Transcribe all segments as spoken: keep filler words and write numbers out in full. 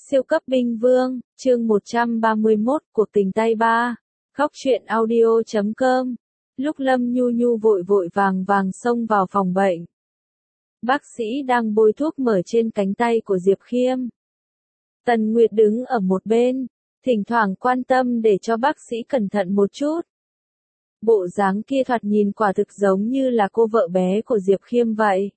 Siêu cấp binh vương, chương một trăm ba mươi mốt, cuộc tình tay ba. Khóc chuyện audio chấm com. Lúc Lâm Nhu Nhu vội vội vàng vàng xông vào phòng bệnh. Bác sĩ đang bôi thuốc mở trên cánh tay của Diệp Khiêm. Tần Nguyệt đứng ở một bên, thỉnh thoảng quan tâm để cho bác sĩ cẩn thận một chút. Bộ dáng kia thoạt nhìn quả thực giống như là cô vợ bé của Diệp Khiêm vậy.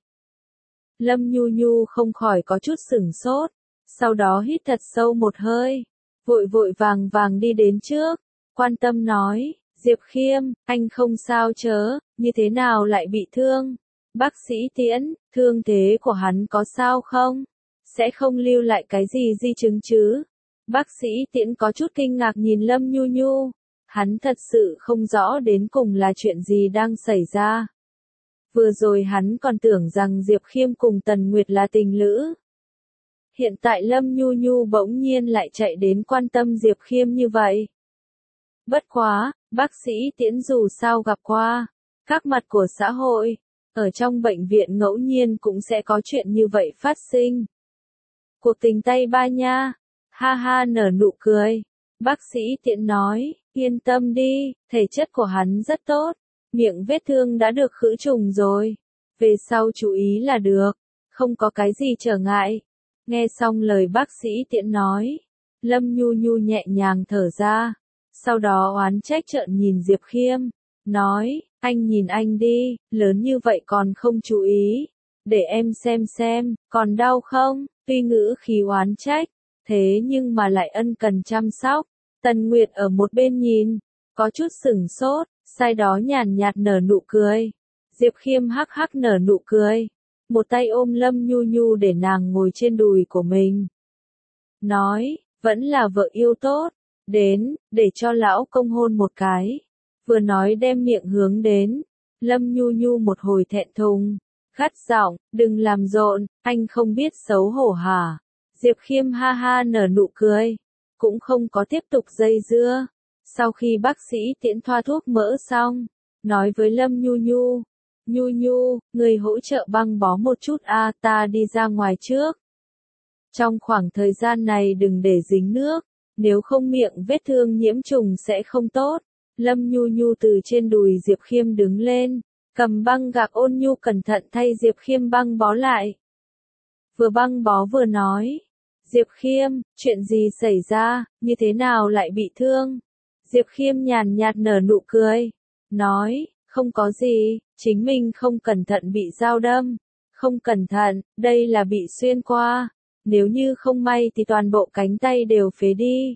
Lâm Nhu Nhu không khỏi có chút sửng sốt. Sau đó hít thật sâu một hơi, vội vội vàng vàng đi đến trước, quan tâm nói, Diệp Khiêm, anh không sao chớ, như thế nào lại bị thương? Bác sĩ Tiễn, thương thế của hắn có sao không? Sẽ không lưu lại cái gì di chứng chứ? Bác sĩ Tiễn có chút kinh ngạc nhìn Lâm Nhu Nhu, hắn thật sự không rõ đến cùng là chuyện gì đang xảy ra. Vừa rồi hắn còn tưởng rằng Diệp Khiêm cùng Tần Nguyệt là tình lữ. Hiện tại Lâm Nhu Nhu bỗng nhiên lại chạy đến quan tâm Diệp Khiêm như vậy. Bất quá, bác sĩ Tiễn dù sao gặp qua các mặt của xã hội, ở trong bệnh viện ngẫu nhiên cũng sẽ có chuyện như vậy phát sinh. Cuộc tình tay ba nha, ha ha nở nụ cười. Bác sĩ Tiễn nói, yên tâm đi, thể chất của hắn rất tốt, miệng vết thương đã được khử trùng rồi, về sau chú ý là được, không có cái gì trở ngại. Nghe xong lời bác sĩ Tiễn nói, Lâm Nhu Nhu nhẹ nhàng thở ra, sau đó oán trách trợn nhìn Diệp Khiêm, nói, anh nhìn anh đi, lớn như vậy còn không chú ý, để em xem xem, còn đau không, tuy ngữ khí oán trách, thế nhưng mà lại ân cần chăm sóc. Tần Nguyệt ở một bên nhìn, có chút sửng sốt, sau đó nhàn nhạt nở nụ cười. Diệp Khiêm hắc hắc nở nụ cười. Một tay ôm Lâm Nhu Nhu để nàng ngồi trên đùi của mình. Nói, vẫn là vợ yêu tốt, đến, để cho lão công hôn một cái. Vừa nói đem miệng hướng đến, Lâm Nhu Nhu một hồi thẹn thùng, gắt giọng, đừng làm rộn, anh không biết xấu hổ hả? Diệp Khiêm ha ha nở nụ cười, cũng không có tiếp tục dây dưa. Sau khi bác sĩ Tiễn thoa thuốc mỡ xong, nói với Lâm Nhu Nhu, Nhu Nhu, người hỗ trợ băng bó một chút a, à, ta đi ra ngoài trước. Trong khoảng thời gian này đừng để dính nước, nếu không miệng vết thương nhiễm trùng sẽ không tốt. Lâm Nhu Nhu từ trên đùi Diệp Khiêm đứng lên, cầm băng gạc ôn nhu cẩn thận thay Diệp Khiêm băng bó lại. Vừa băng bó vừa nói, Diệp Khiêm, chuyện gì xảy ra, như thế nào lại bị thương? Diệp Khiêm nhàn nhạt nở nụ cười, nói, không có gì, chính mình không cẩn thận bị dao đâm, không cẩn thận, đây là bị xuyên qua, nếu như không may thì toàn bộ cánh tay đều phế đi.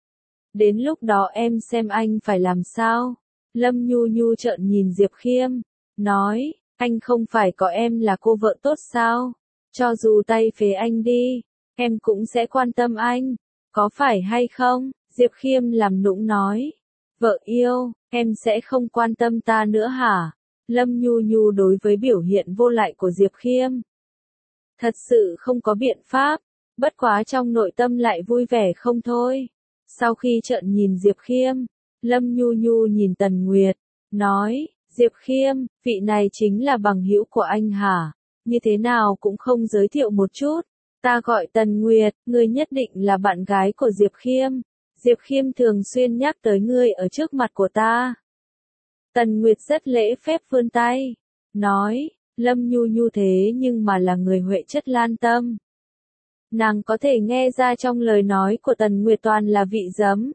Đến lúc đó em xem anh phải làm sao? Lâm Nhu Nhu trợn nhìn Diệp Khiêm, nói, anh không phải có em là cô vợ tốt sao? Cho dù tay phế anh đi, em cũng sẽ quan tâm anh, có phải hay không? Diệp Khiêm làm nũng nói, vợ yêu, em sẽ không quan tâm ta nữa hả? Lâm Nhu Nhu đối với biểu hiện vô lại của Diệp Khiêm thật sự không có biện pháp, bất quá trong nội tâm lại vui vẻ không thôi. Sau khi trợn nhìn Diệp Khiêm, Lâm Nhu Nhu nhìn Tần Nguyệt, nói, Diệp Khiêm, vị này chính là bằng hữu của anh hả? Như thế nào cũng không giới thiệu một chút. Ta gọi Tần Nguyệt, ngươi nhất định là bạn gái của Diệp Khiêm. Diệp Khiêm thường xuyên nhắc tới ngươi ở trước mặt của ta. Tần Nguyệt rất lễ phép vươn tay, nói, Lâm Nhu Nhu thế nhưng mà là người huệ chất lan tâm. Nàng có thể nghe ra trong lời nói của Tần Nguyệt toàn là vị giấm.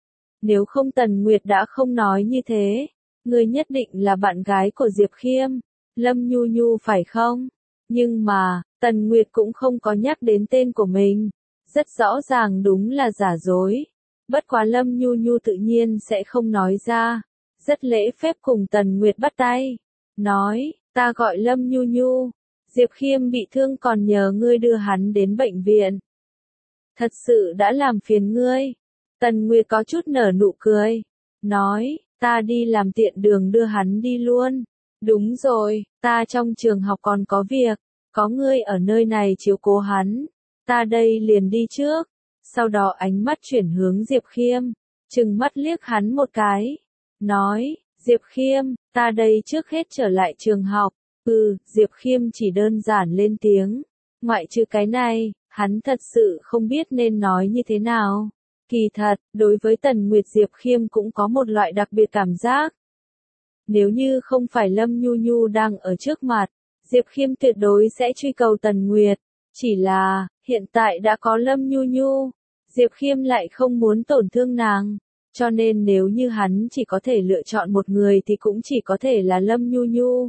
Nếu không Tần Nguyệt đã không nói như thế, ngươi nhất định là bạn gái của Diệp Khiêm, Lâm Nhu Nhu phải không? Nhưng mà, Tần Nguyệt cũng không có nhắc đến tên của mình, rất rõ ràng đúng là giả dối. Bất quá Lâm Nhu Nhu tự nhiên sẽ không nói ra, rất lễ phép cùng Tần Nguyệt bắt tay, nói, ta gọi Lâm Nhu Nhu, Diệp Khiêm bị thương còn nhờ ngươi đưa hắn đến bệnh viện. Thật sự đã làm phiền ngươi. Tần Nguyệt có chút nở nụ cười, nói, ta đi làm tiện đường đưa hắn đi luôn. Đúng rồi, ta trong trường học còn có việc, có ngươi ở nơi này chiếu cố hắn, ta đây liền đi trước. Sau đó ánh mắt chuyển hướng Diệp Khiêm, trừng mắt liếc hắn một cái, nói, Diệp Khiêm, ta đây trước hết trở lại trường học. Ừ, Diệp Khiêm chỉ đơn giản lên tiếng, ngoại trừ cái này, Hắn thật sự không biết nên nói như thế nào. Kỳ thật, đối với Tần Nguyệt Diệp Khiêm cũng có một loại đặc biệt cảm giác. Nếu như không phải Lâm Nhu Nhu đang ở trước mặt, Diệp Khiêm tuyệt đối sẽ truy cầu Tần Nguyệt. Chỉ là, hiện tại đã có Lâm Nhu Nhu, Diệp Khiêm lại không muốn tổn thương nàng. Cho nên nếu như hắn chỉ có thể lựa chọn một người thì cũng chỉ có thể là Lâm Nhu Nhu.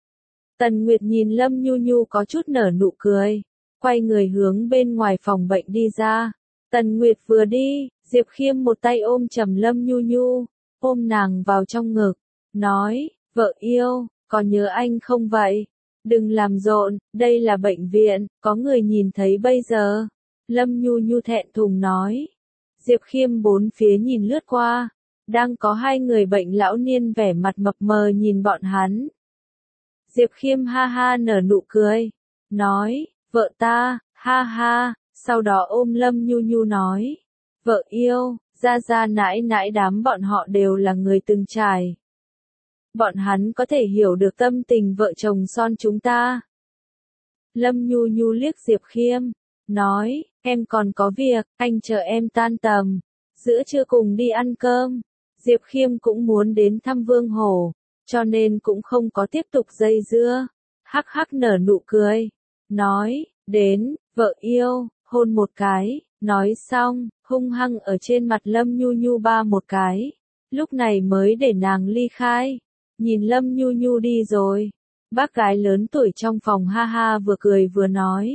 Tần Nguyệt nhìn Lâm Nhu Nhu có chút nở nụ cười, quay người hướng bên ngoài phòng bệnh đi ra. Tần Nguyệt vừa đi, Diệp Khiêm một tay ôm chầm Lâm Nhu Nhu, ôm nàng vào trong ngực, nói, vợ yêu, có nhớ anh không vậy? Đừng làm rộn, đây là bệnh viện, có người nhìn thấy bây giờ. Lâm Nhu Nhu thẹn thùng nói. Diệp Khiêm bốn phía nhìn lướt qua, đang có hai người bệnh lão niên vẻ mặt mập mờ nhìn bọn hắn. Diệp Khiêm ha ha nở nụ cười, nói, vợ ta, ha ha, sau đó ôm Lâm Nhu Nhu nói, vợ yêu, ra ra nãi nãi đám bọn họ đều là người từng trải. Bọn hắn có thể hiểu được tâm tình vợ chồng son chúng ta. Lâm Nhu Nhu liếc Diệp Khiêm, nói, em còn có việc, anh chờ em tan tầm, giữa trưa cùng đi ăn cơm. Diệp Khiêm cũng muốn đến thăm Vương Hổ, cho nên cũng không có tiếp tục dây dưa, hắc hắc nở nụ cười, nói, đến, vợ yêu, hôn một cái, nói xong, hung hăng ở trên mặt Lâm Nhu Nhu ba một cái, lúc này mới để nàng ly khai. Nhìn Lâm Nhu Nhu đi rồi, bác gái lớn tuổi trong phòng ha ha vừa cười vừa nói.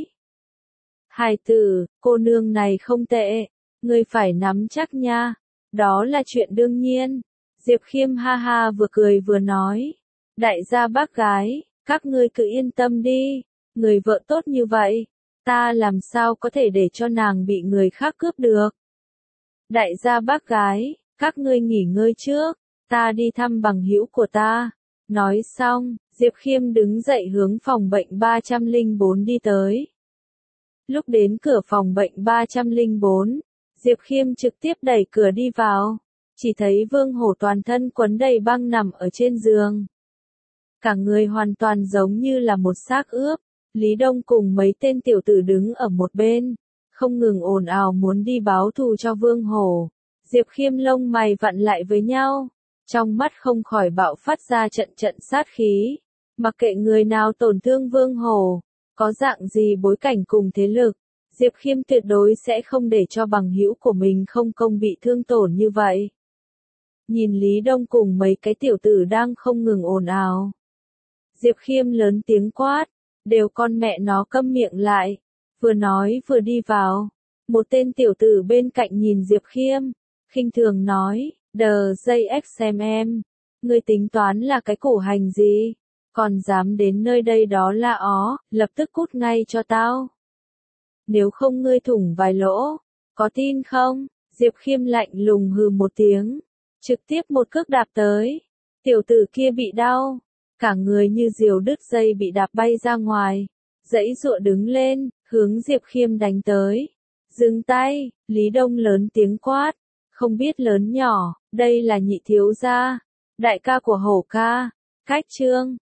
Hài tử, cô nương này không tệ, ngươi phải nắm chắc nha, đó là chuyện đương nhiên. Diệp Khiêm ha ha vừa cười vừa nói. Đại gia bác gái, các ngươi cứ yên tâm đi, người vợ tốt như vậy, ta làm sao có thể để cho nàng bị người khác cướp được. Đại gia bác gái, các ngươi nghỉ ngơi trước, ta đi thăm bằng hữu của ta. Nói xong, Diệp Khiêm đứng dậy hướng phòng bệnh ba không bốn đi tới. Lúc đến cửa phòng bệnh ba không bốn, Diệp Khiêm trực tiếp đẩy cửa đi vào, chỉ thấy Vương Hổ toàn thân quấn đầy băng nằm ở trên giường. Cả người hoàn toàn giống như là một xác ướp, Lý Đông cùng mấy tên tiểu tử đứng ở một bên, không ngừng ồn ào muốn đi báo thù cho Vương Hổ. Diệp Khiêm lông mày vặn lại với nhau, trong mắt không khỏi bạo phát ra trận trận sát khí. Mặc kệ người nào tổn thương Vương Hổ, có dạng gì bối cảnh cùng thế lực, Diệp Khiêm tuyệt đối sẽ không để cho bằng hữu của mình không công bị thương tổn như vậy. Nhìn Lý Đông cùng mấy cái tiểu tử đang không ngừng ồn ào, Diệp Khiêm lớn tiếng quát, đều con mẹ nó câm miệng lại, vừa nói vừa đi vào. Một tên tiểu tử bên cạnh nhìn Diệp Khiêm, khinh thường nói, đờ dây ích xem em, ngươi tính toán là cái củ hành gì, còn dám đến nơi đây đó là ó, lập tức cút ngay cho tao. Nếu không ngươi thủng vài lỗ, có tin không? Diệp Khiêm lạnh lùng hừ một tiếng, trực tiếp một cước đạp tới, tiểu tử kia bị đau, cả người như diều đứt dây bị đạp bay ra ngoài, giãy giụa đứng lên, hướng Diệp Khiêm đánh tới. Dừng tay, Lý Đông lớn tiếng quát, không biết lớn nhỏ, đây là nhị thiếu gia, đại ca của Hổ ca, cách trương.